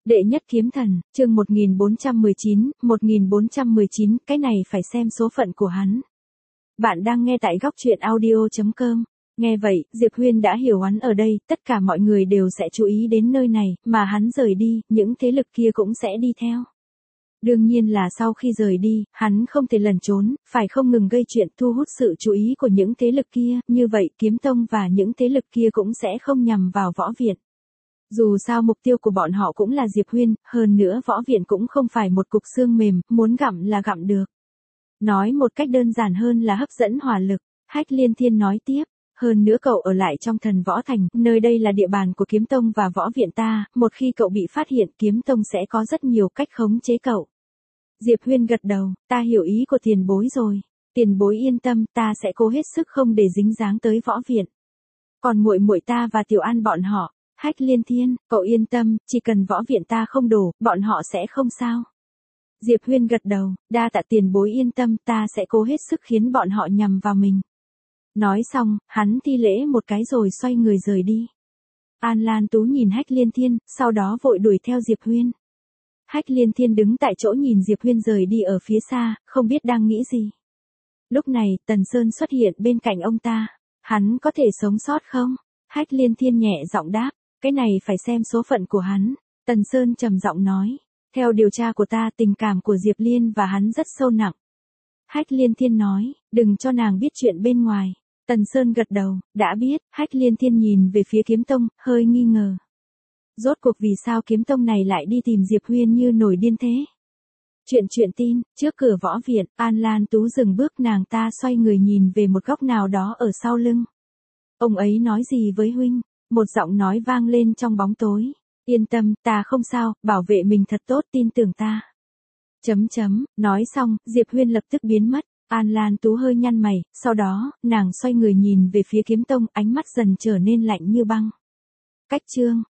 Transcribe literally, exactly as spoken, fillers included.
Đệ nhất kiếm thần, chương một nghìn bốn trăm mười chín, một nghìn bốn trăm mười chín, cái này phải xem số phận của hắn. Bạn đang nghe tại góc truyện audio chấm com. Nghe vậy, Diệp Huyên đã hiểu hắn ở đây, tất cả mọi người đều sẽ chú ý đến nơi này, mà hắn rời đi, những thế lực kia cũng sẽ đi theo. Đương nhiên là sau khi rời đi, hắn không thể lẩn trốn, phải không ngừng gây chuyện thu hút sự chú ý của những thế lực kia, như vậy Kiếm Tông và những thế lực kia cũng sẽ không nhằm vào võ viện. Dù sao mục tiêu của bọn họ cũng là Diệp Huyên, hơn nữa võ viện cũng không phải một cục xương mềm, muốn gặm là gặm được. Nói một cách đơn giản hơn là hấp dẫn hỏa lực, Hách Liên Thiên nói tiếp, hơn nữa cậu ở lại trong Thần Võ Thành, nơi đây là địa bàn của Kiếm Tông và võ viện ta, một khi cậu bị phát hiện Kiếm Tông sẽ có rất nhiều cách khống chế cậu. Diệp Huyên gật đầu, ta hiểu ý của tiền bối rồi, tiền bối yên tâm, ta sẽ cố hết sức không để dính dáng tới võ viện. Còn muội muội ta và Tiểu An bọn họ, Hách Liên Thiên, cậu yên tâm, chỉ cần võ viện ta không đổ, bọn họ sẽ không sao. Diệp Huyên gật đầu, đa tạ tiền bối yên tâm, ta sẽ cố hết sức khiến bọn họ nhằm vào mình. Nói xong, hắn thi lễ một cái rồi xoay người rời đi. An Lan Tú nhìn Hách Liên Thiên, sau đó vội đuổi theo Diệp Huyên. Hách Liên Thiên đứng tại chỗ nhìn Diệp Huyên rời đi ở phía xa, không biết đang nghĩ gì. Lúc này, Tần Sơn xuất hiện bên cạnh ông ta. Hắn có thể sống sót không? Hách Liên Thiên nhẹ giọng đáp, cái này phải xem số phận của hắn. Tần Sơn trầm giọng nói, theo điều tra của ta tình cảm của Diệp Liên và hắn rất sâu nặng. Hách Liên Thiên nói, đừng cho nàng biết chuyện bên ngoài. Tần Sơn gật đầu, đã biết. Hách Liên Thiên nhìn về phía Kiếm Tông, hơi nghi ngờ. Rốt cuộc vì sao Kiếm Tông này lại đi tìm Diệp Huyên như nổi điên thế? Chuyện chuyện tin, trước cửa võ viện, An Lan Tú dừng bước, nàng ta xoay người nhìn về một góc nào đó ở sau lưng. Ông ấy nói gì với huynh? Một giọng nói vang lên trong bóng tối. Yên tâm, ta không sao, bảo vệ mình thật tốt, tin tưởng ta. Chấm chấm, nói xong, Diệp Huyên lập tức biến mất. An Lan Tú hơi nhăn mày, sau đó, nàng xoay người nhìn về phía Kiếm Tông, ánh mắt dần trở nên lạnh như băng. Cách chương,